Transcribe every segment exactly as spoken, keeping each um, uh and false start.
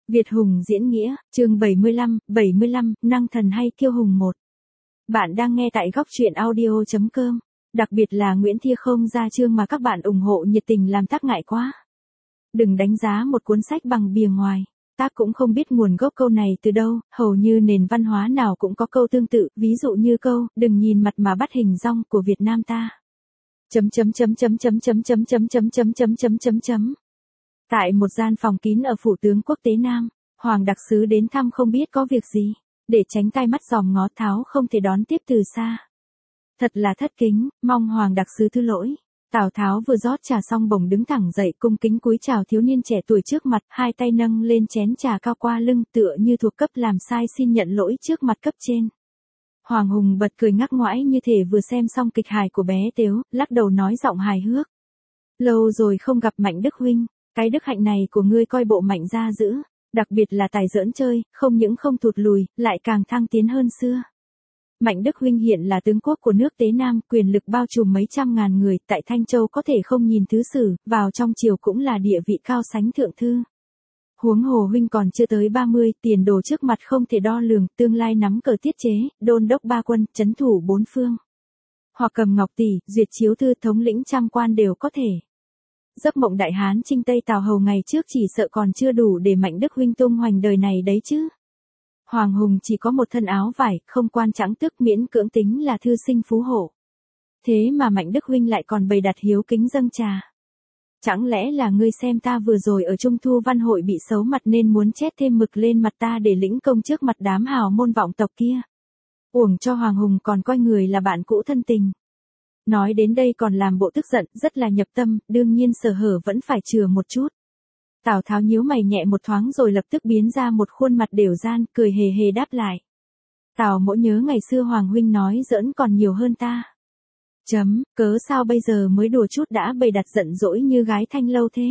Việt Hùng diễn nghĩa, chương bảy mươi lăm, bảy mươi lăm, năng thần hay kiêu hùng một. Bạn đang nghe tại góc truyện audio chấm com. Đặc biệt là Nguyễn Thia không ra chương mà các bạn ủng hộ nhiệt tình làm tác ngại quá. Đừng đánh giá một cuốn sách bằng bìa ngoài. Tác cũng không biết nguồn gốc câu này từ đâu, hầu như nền văn hóa nào cũng có câu tương tự, ví dụ như câu, đừng nhìn mặt mà bắt hình dong của Việt Nam ta. Chấm chấm chấm chấm chấm chấm chấm chấm chấm chấm chấm chấm chấm chấm. Tại một gian phòng kín ở phủ tướng quốc tế Nam, Hoàng đặc sứ đến thăm không biết có việc gì, để tránh tai mắt dòm ngó Tháo không thể đón tiếp từ xa. Thật là thất kính, mong Hoàng đặc sứ thứ lỗi. Tào Tháo vừa rót trà xong bỗng đứng thẳng dậy cung kính cúi chào thiếu niên trẻ tuổi trước mặt, hai tay nâng lên chén trà cao qua lưng tựa như thuộc cấp làm sai xin nhận lỗi trước mặt cấp trên. Hoàng Hùng bật cười ngắc ngoãi như thể vừa xem xong kịch hài của bé Tếu, lắc đầu nói giọng hài hước. Lâu rồi không gặp Mạnh Đức huynh, cái đức hạnh này của ngươi coi bộ Mạnh gia giữ, đặc biệt là tài giỡn chơi, không những không thụt lùi, lại càng thăng tiến hơn xưa. Mạnh Đức huynh hiện là tướng quốc của nước Tế Nam, quyền lực bao trùm mấy trăm ngàn người, tại Thanh Châu có thể không nhìn thứ sử, vào trong triều cũng là địa vị cao sánh thượng thư. Huống hồ huynh còn chưa tới ba mươi, tiền đồ trước mặt không thể đo lường, tương lai nắm cờ tiết chế, đôn đốc ba quân, trấn thủ bốn phương. Hoặc cầm ngọc tỷ, duyệt chiếu thư, thống lĩnh trăm quan đều có thể. Giấc mộng đại hán chinh Tây Tào hầu ngày trước chỉ sợ còn chưa đủ để Mạnh Đức huynh tung hoành đời này đấy chứ. Hoàng Hùng chỉ có một thân áo vải, không quan trắng tức miễn cưỡng tính là thư sinh phú hộ. Thế mà Mạnh Đức huynh lại còn bày đặt hiếu kính dâng trà. Chẳng lẽ là ngươi xem ta vừa rồi ở Trung Thu Văn Hội bị xấu mặt nên muốn chét thêm mực lên mặt ta để lĩnh công trước mặt đám hào môn vọng tộc kia. Uổng cho Hoàng Hùng còn coi người là bạn cũ thân tình. Nói đến đây còn làm bộ tức giận, rất là nhập tâm, đương nhiên sở hở vẫn phải chừa một chút. Tào Tháo nhíu mày nhẹ một thoáng rồi lập tức biến ra một khuôn mặt đều gian, cười hề hề đáp lại. Tào mỗ nhớ ngày xưa Hoàng huynh nói giỡn còn nhiều hơn ta. Chấm, cớ sao bây giờ mới đùa chút đã bày đặt giận dỗi như gái thanh lâu thế?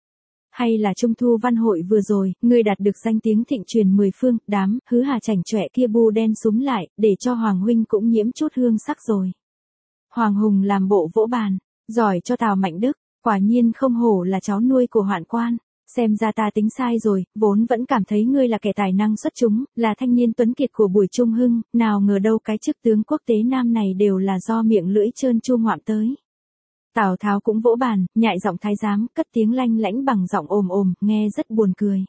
Hay là Trung Thu Văn Hội vừa rồi, ngươi đạt được danh tiếng thịnh truyền mười phương, đám, hứ hà chảnh chọe kia bu đen súm lại, để cho Hoàng huynh cũng nhiễm chút hương sắc rồi. Hoàng Hùng làm bộ vỗ bàn, giỏi cho Tào Mạnh Đức, quả nhiên không hổ là cháu nuôi của Hoạn quan, xem ra ta tính sai rồi, vốn vẫn cảm thấy ngươi là kẻ tài năng xuất chúng, là thanh niên tuấn kiệt của buổi Trung Hưng, nào ngờ đâu cái chức tướng quốc tế Nam này đều là do miệng lưỡi trơn chu ngoạm tới. Tào Tháo cũng vỗ bàn, nhại giọng thái giám, cất tiếng lanh lãnh bằng giọng ồm ồm, nghe rất buồn cười.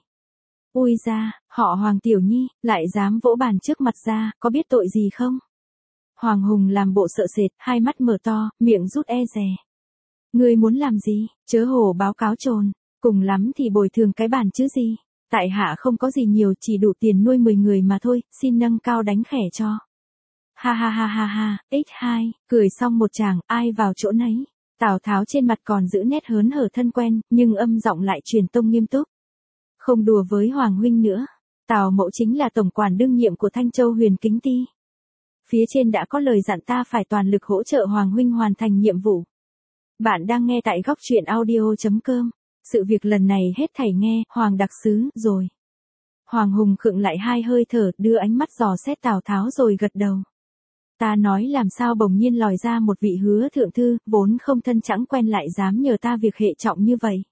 Ui ra, họ Hoàng tiểu nhi, lại dám vỗ bàn trước mặt ra, có biết tội gì không? Hoàng Hùng làm bộ sợ sệt, hai mắt mở to, miệng rút e dè. Ngươi muốn làm gì, chớ hồ báo cáo trồn, cùng lắm thì bồi thường cái bàn chứ gì. Tại hạ không có gì nhiều, chỉ đủ tiền nuôi mười người mà thôi, xin nâng cao đánh khẻ cho. Ha ha ha ha ha, ích hai, cười xong một chàng, ai vào chỗ nấy. Tào Tháo trên mặt còn giữ nét hớn hở thân quen, nhưng âm giọng lại truyền tông nghiêm túc. Không đùa với Hoàng huynh nữa, Tào mẫu chính là tổng quản đương nhiệm của Thanh Châu Huyền Kính Ti. Phía trên đã có lời dặn ta phải toàn lực hỗ trợ Hoàng huynh hoàn thành nhiệm vụ. Bạn đang nghe tại góc truyện audio chấm com. Sự việc lần này hết thảy nghe, Hoàng đặc sứ, rồi. Hoàng Hùng khựng lại hai hơi thở, đưa ánh mắt dò xét Tào Tháo rồi gật đầu. Ta nói làm sao bỗng nhiên lòi ra một vị hứa thượng thư, vốn không thân chẳng quen lại dám nhờ ta việc hệ trọng như vậy.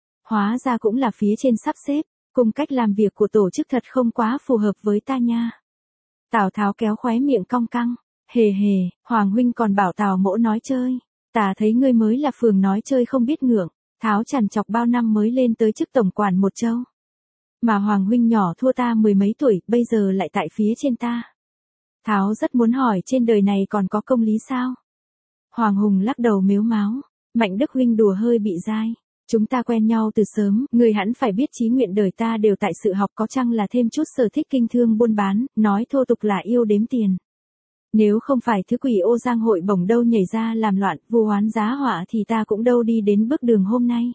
Hóa ra cũng là phía trên sắp xếp, cùng cách làm việc của tổ chức thật không quá phù hợp với ta nha. Tào Tháo kéo khóe miệng cong căng, hề hề, Hoàng huynh còn bảo Tào mỗ nói chơi, ta thấy ngươi mới là phường nói chơi không biết ngượng, Tháo chằn chọc bao năm mới lên tới chức tổng quản một châu. Mà Hoàng huynh nhỏ thua ta mười mấy tuổi, bây giờ lại tại phía trên ta. Tháo rất muốn hỏi trên đời này còn có công lý sao? Hoàng Hùng lắc đầu mếu máo, Mạnh Đức huynh đùa hơi bị dai. Chúng ta quen nhau từ sớm, người hẳn phải biết chí nguyện đời ta đều tại sự học, có chăng là thêm chút sở thích kinh thương buôn bán, nói thô tục là yêu đếm tiền. Nếu không phải thứ quỷ ô giang hội bổng đâu nhảy ra làm loạn, vu oán giá họa thì ta cũng đâu đi đến bước đường hôm nay.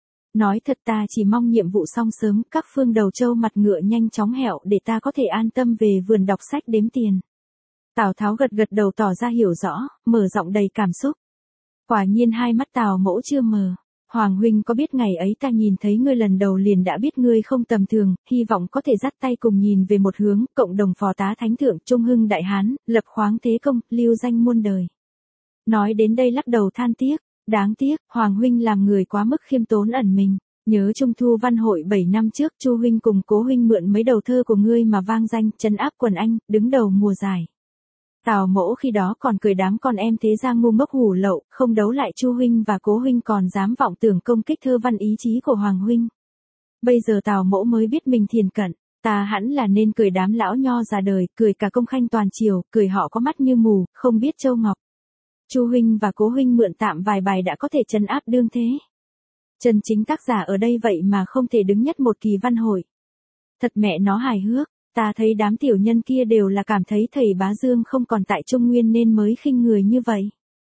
Nói thật ta chỉ mong nhiệm vụ xong sớm, các phương đầu châu mặt ngựa nhanh chóng hẹo để ta có thể an tâm về vườn đọc sách đếm tiền. Tào Tháo gật gật đầu tỏ ra hiểu rõ, mở giọng đầy cảm xúc. Quả nhiên hai mắt Tào mỗ chưa mờ. Hoàng huynh có biết ngày ấy ta nhìn thấy ngươi lần đầu liền đã biết ngươi không tầm thường, hy vọng có thể dắt tay cùng nhìn về một hướng, cộng đồng phò tá thánh thượng Trung Hưng Đại Hán, lập khoáng thế công, lưu danh muôn đời. Nói đến đây lắc đầu than tiếc, đáng tiếc, Hoàng huynh làm người quá mức khiêm tốn ẩn mình, Nhớ Trung thu văn hội bảy năm trước, Chu huynh cùng Cố huynh mượn mấy đầu thơ của ngươi mà vang danh, trấn áp quần anh, đứng đầu mùa giải. Tào mỗ khi đó còn cười đám con em thế ra ngu ngốc hủ lậu, không đấu lại Chu huynh và Cố huynh còn dám vọng tưởng công kích thơ văn ý chí của Hoàng huynh. Bây giờ Tào mỗ mới biết mình thiền cận, ta hẳn là nên cười đám lão nho già đời, cười cả công khanh toàn triều, cười họ có mắt như mù, không biết châu ngọc. Chu huynh và Cố huynh mượn tạm vài bài đã có thể trấn áp đương thế. Chân chính tác giả ở đây vậy mà không thể đứng nhất một kỳ văn hội. Thật mẹ nó hài hước, ta thấy đám tiểu nhân kia đều là cảm thấy thầy Bá Dương không còn tại Trung Nguyên nên mới khinh người như vậy.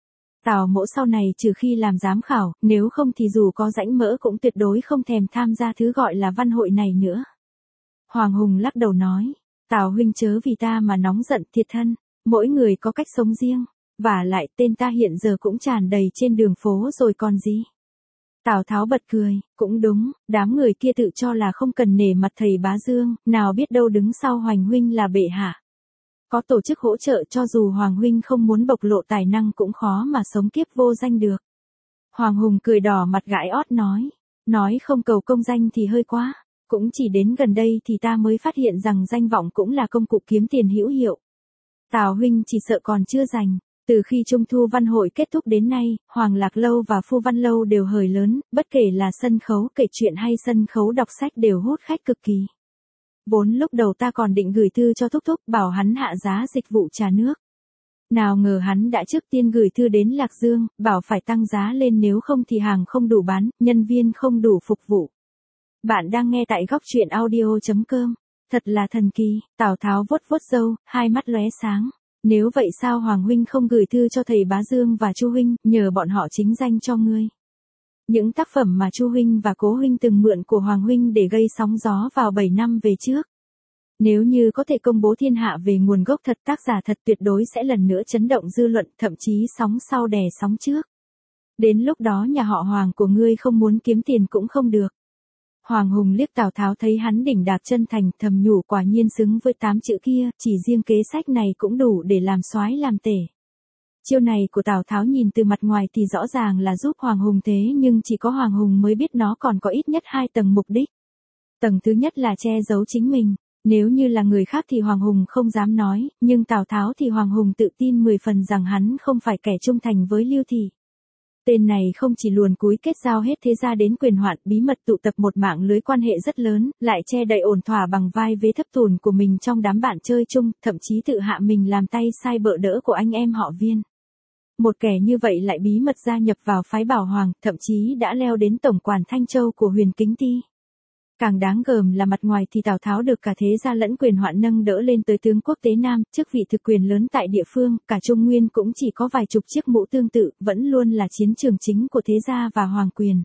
Tào mỗ sau này trừ khi làm giám khảo, nếu không thì dù có rãnh mỡ cũng tuyệt đối không thèm tham gia thứ gọi là văn hội này nữa. Hoàng Hùng lắc đầu nói, Tào huynh chớ vì ta mà nóng giận thiệt thân, mỗi người có cách sống riêng, vả lại tên ta hiện giờ cũng tràn đầy trên đường phố rồi còn gì. Tào Tháo bật cười, cũng đúng, đám người kia tự cho là không cần nể mặt thầy Bá Dương, nào biết đâu đứng sau Hoành huynh là bệ hạ. Có tổ chức hỗ trợ cho dù Hoàng huynh không muốn bộc lộ tài năng cũng khó mà sống kiếp vô danh được. Hoàng Hùng cười đỏ mặt gãi ót nói, nói không cầu công danh thì hơi quá, cũng chỉ đến gần đây thì ta mới phát hiện rằng danh vọng cũng là công cụ kiếm tiền hữu hiệu. Tào huynh chỉ sợ còn chưa rành. Từ khi Trung thu văn hội kết thúc đến nay, Hoàng Lạc Lâu và Phu Văn Lâu đều hời lớn, bất kể là sân khấu kể chuyện hay sân khấu đọc sách đều hút khách cực kỳ. Vốn lúc đầu ta còn định gửi thư cho Thúc Thúc bảo hắn hạ giá dịch vụ trà nước. Nào ngờ hắn đã trước tiên gửi thư đến Lạc Dương, bảo phải tăng giá lên nếu không thì hàng không đủ bán, nhân viên không đủ phục vụ. Bạn đang nghe tại góc truyện audio chấm com. Thật là thần kỳ, Tào Tháo vuốt vuốt râu, hai mắt lóe sáng. Nếu vậy sao Hoàng huynh không gửi thư cho thầy Bá Dương và Chu huynh, nhờ bọn họ chính danh cho ngươi. Những tác phẩm mà Chu huynh và Cố huynh từng mượn của Hoàng huynh để gây sóng gió vào bảy năm về trước. Nếu như có thể công bố thiên hạ về nguồn gốc thật, tác giả thật tuyệt đối sẽ lần nữa chấn động dư luận, thậm chí sóng sau đè sóng trước. Đến lúc đó nhà họ Hoàng của ngươi không muốn kiếm tiền cũng không được. Hoàng Hùng liếc Tào Tháo thấy hắn đỉnh đạc chân thành, thầm nhủ quả nhiên xứng với tám chữ kia, chỉ riêng kế sách này cũng đủ để làm soái làm tể. Chiêu này của Tào Tháo nhìn từ mặt ngoài thì rõ ràng là giúp Hoàng Hùng thế nhưng chỉ có Hoàng Hùng mới biết nó còn có ít nhất hai tầng mục đích. Tầng thứ nhất là che giấu chính mình. Nếu như là người khác thì Hoàng Hùng không dám nói, nhưng Tào Tháo thì Hoàng Hùng tự tin mười phần rằng hắn không phải kẻ trung thành với Lưu Thị. Tên này không chỉ luồn cúi kết giao hết thế gia đến quyền hoạn, bí mật tụ tập một mạng lưới quan hệ rất lớn, lại che đậy ổn thỏa bằng vai vế thấp thùn của mình trong đám bạn chơi chung, thậm chí tự hạ mình làm tay sai bợ đỡ của anh em họ Viên. Một kẻ như vậy lại bí mật gia nhập vào phái Bảo Hoàng, thậm chí đã leo đến tổng quản Thanh Châu của Huyền Kính Ti. Càng đáng gờm là mặt ngoài thì Tào Tháo được cả thế gia lẫn quyền hoạn nâng đỡ lên tới tướng quốc tế Nam, chức vị thực quyền lớn tại địa phương, cả Trung Nguyên cũng chỉ có vài chục chiếc mũ tương tự, vẫn luôn là chiến trường chính của thế gia và hoàng quyền.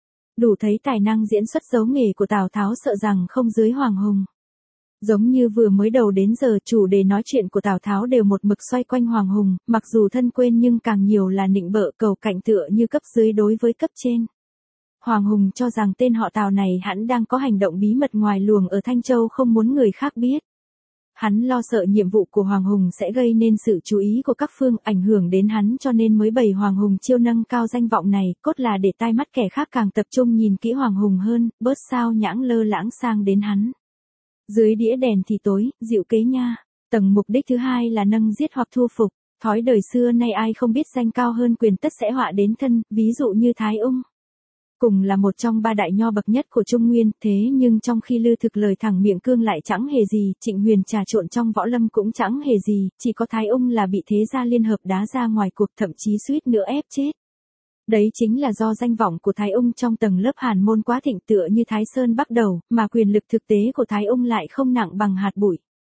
Đủ thấy tài năng diễn xuất giấu nghề của Tào Tháo sợ rằng không dưới Hoàng Hùng. Giống như vừa mới đầu đến giờ chủ đề nói chuyện của Tào Tháo đều một mực xoay quanh Hoàng Hùng, mặc dù thân quên nhưng càng nhiều là nịnh bợ cầu cạnh tựa như cấp dưới đối với cấp trên. Hoàng Hùng cho rằng tên họ Tào này hẳn đang có hành động bí mật ngoài luồng ở Thanh Châu không muốn người khác biết. Hắn lo sợ nhiệm vụ của Hoàng Hùng sẽ gây nên sự chú ý của các phương ảnh hưởng đến hắn cho nên mới bày Hoàng Hùng chiêu nâng cao danh vọng này, cốt là để tai mắt kẻ khác càng tập trung nhìn kỹ Hoàng Hùng hơn, bớt sao nhãng lơ lãng sang đến hắn. Dưới đĩa đèn thì tối, dịu kế nha. Tầng mục đích thứ hai là nâng giết hoặc thu phục. Thói đời xưa nay ai không biết danh cao hơn quyền tất sẽ họa đến thân, ví dụ như Thái Ung. Cùng là một trong ba đại nho bậc nhất của Trung Nguyên, thế nhưng trong khi Lư Thực lời thẳng miệng cương lại chẳng hề gì, Trịnh Huyền trà trộn trong võ lâm cũng chẳng hề gì, chỉ có Thái Ung là bị thế gia liên hợp đá ra ngoài cuộc, thậm chí suýt nữa ép chết. Đấy chính là do danh vọng của Thái Ung trong tầng lớp hàn môn quá thịnh tựa như Thái Sơn bắt đầu, mà quyền lực thực tế của Thái Ung lại không nặng bằng hạt bụi.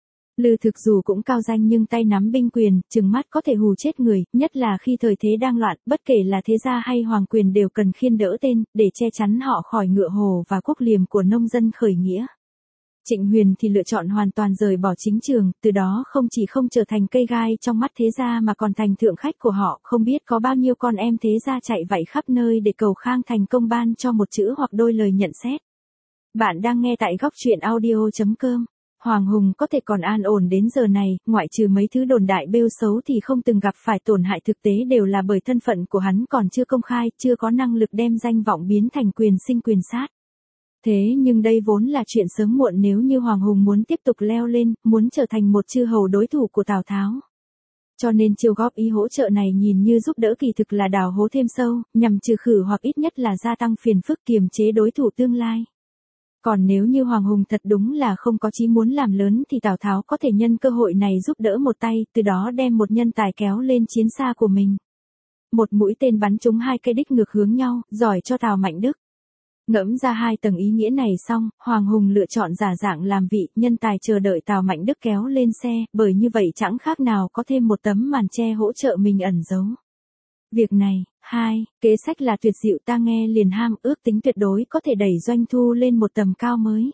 Lư Thực dù cũng cao danh nhưng tay nắm binh quyền, trừng mắt có thể hù chết người, nhất là khi thời thế đang loạn, bất kể là thế gia hay hoàng quyền đều cần khiên đỡ tên, để che chắn họ khỏi ngựa hồ và quốc liềm của nông dân khởi nghĩa. Trịnh Huyền thì lựa chọn hoàn toàn rời bỏ chính trường, từ đó không chỉ không trở thành cây gai trong mắt thế gia mà còn thành thượng khách của họ, không biết có bao nhiêu con em thế gia chạy vạy khắp nơi để cầu khang thành công ban cho một chữ hoặc đôi lời nhận xét. Bạn đang nghe tại góc truyện audio chấm com. Hoàng Hùng có thể còn an ổn đến giờ này, ngoại trừ mấy thứ đồn đại bêu xấu thì không từng gặp phải tổn hại thực tế đều là bởi thân phận của hắn còn chưa công khai, chưa có năng lực đem danh vọng biến thành quyền sinh quyền sát. Thế nhưng đây vốn là chuyện sớm muộn nếu như Hoàng Hùng muốn tiếp tục leo lên, muốn trở thành một chư hầu đối thủ của Tào Tháo. Cho nên chiêu góp ý hỗ trợ này nhìn như giúp đỡ kỳ thực là đào hố thêm sâu, nhằm trừ khử hoặc ít nhất là gia tăng phiền phức kiềm chế đối thủ tương lai. Còn nếu như Hoàng Hùng thật đúng là không có chí muốn làm lớn thì Tào Tháo có thể nhân cơ hội này giúp đỡ một tay, từ đó đem một nhân tài kéo lên chiến xa của mình. Một mũi tên bắn trúng hai cây đích ngược hướng nhau, giỏi cho Tào Mạnh Đức. Ngẫm ra hai tầng ý nghĩa này xong, Hoàng Hùng lựa chọn giả dạng làm vị nhân tài chờ đợi Tào Mạnh Đức kéo lên xe, bởi như vậy chẳng khác nào có thêm một tấm màn che hỗ trợ mình ẩn giấu. Việc này, hai, kế sách là tuyệt diệu, ta nghe liền ham ước tính tuyệt đối có thể đẩy doanh thu lên một tầm cao mới.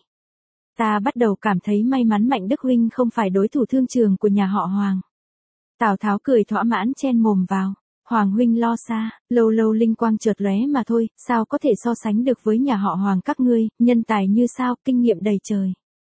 Ta bắt đầu cảm thấy may mắn Mạnh Đức huynh không phải đối thủ thương trường của nhà họ Hoàng. Tào Tháo cười thỏa mãn chen mồm vào. Hoàng huynh lo xa, lâu lâu linh quang chợt lóe mà thôi, sao có thể so sánh được với nhà họ Hoàng các ngươi, nhân tài như sao, kinh nghiệm đầy trời.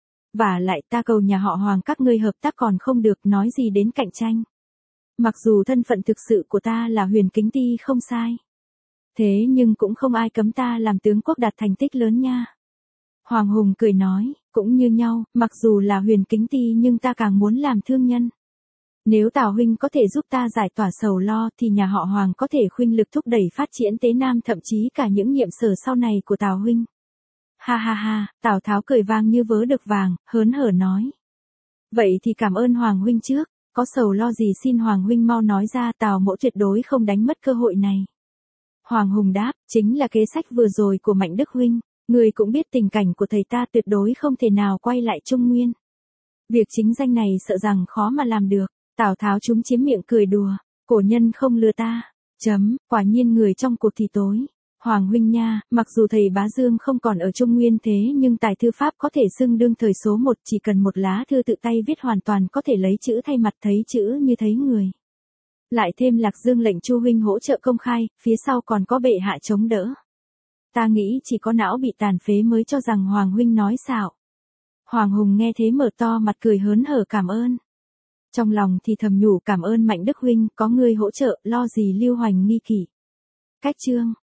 Và lại ta cầu nhà họ Hoàng các ngươi hợp tác còn không được, nói gì đến cạnh tranh. Mặc dù thân phận thực sự của ta là Huyền Kính Ti không sai. Thế nhưng cũng không ai cấm ta làm tướng quốc đạt thành tích lớn nha. Hoàng Hùng cười nói, cũng như nhau, mặc dù là Huyền Kính Ti nhưng ta càng muốn làm thương nhân. Nếu Tào huynh có thể giúp ta giải tỏa sầu lo thì nhà họ Hoàng có thể khuynh lực thúc đẩy phát triển Tế Nam, thậm chí cả những nhiệm sở sau này của Tào huynh. Ha ha ha, Tào Tháo cười vang như vớ được vàng, hớn hở nói. Vậy thì cảm ơn Hoàng huynh trước, có sầu lo gì xin Hoàng huynh mau nói ra, Tào mỗ tuyệt đối không đánh mất cơ hội này. Hoàng Hùng đáp, chính là kế sách vừa rồi của Mạnh Đức huynh, người cũng biết tình cảnh của thầy ta tuyệt đối không thể nào quay lại Trung Nguyên. Việc chính danh này sợ rằng khó mà làm được. Tào Tháo trúng chiếm miệng cười đùa, cổ nhân không lừa ta, chấm, quả nhiên người trong cuộc thì tối. Hoàng huynh nha, mặc dù thầy Bá Dương không còn ở Trung Nguyên thế nhưng tài thư pháp có thể xưng đương thời số một, chỉ cần một lá thư tự tay viết hoàn toàn có thể lấy chữ thay mặt, thấy chữ như thấy người. Lại thêm Lạc Dương lệnh Chu huynh hỗ trợ công khai, phía sau còn có bệ hạ chống đỡ. Ta nghĩ chỉ có não bị tàn phế mới cho rằng Hoàng huynh nói xạo. Hoàng Hùng nghe thế mở to mặt cười hớn hở cảm ơn. Trong lòng thì thầm nhủ cảm ơn Mạnh Đức huynh, có người hỗ trợ, lo gì lưu hoành nghi kỷ. Cách chương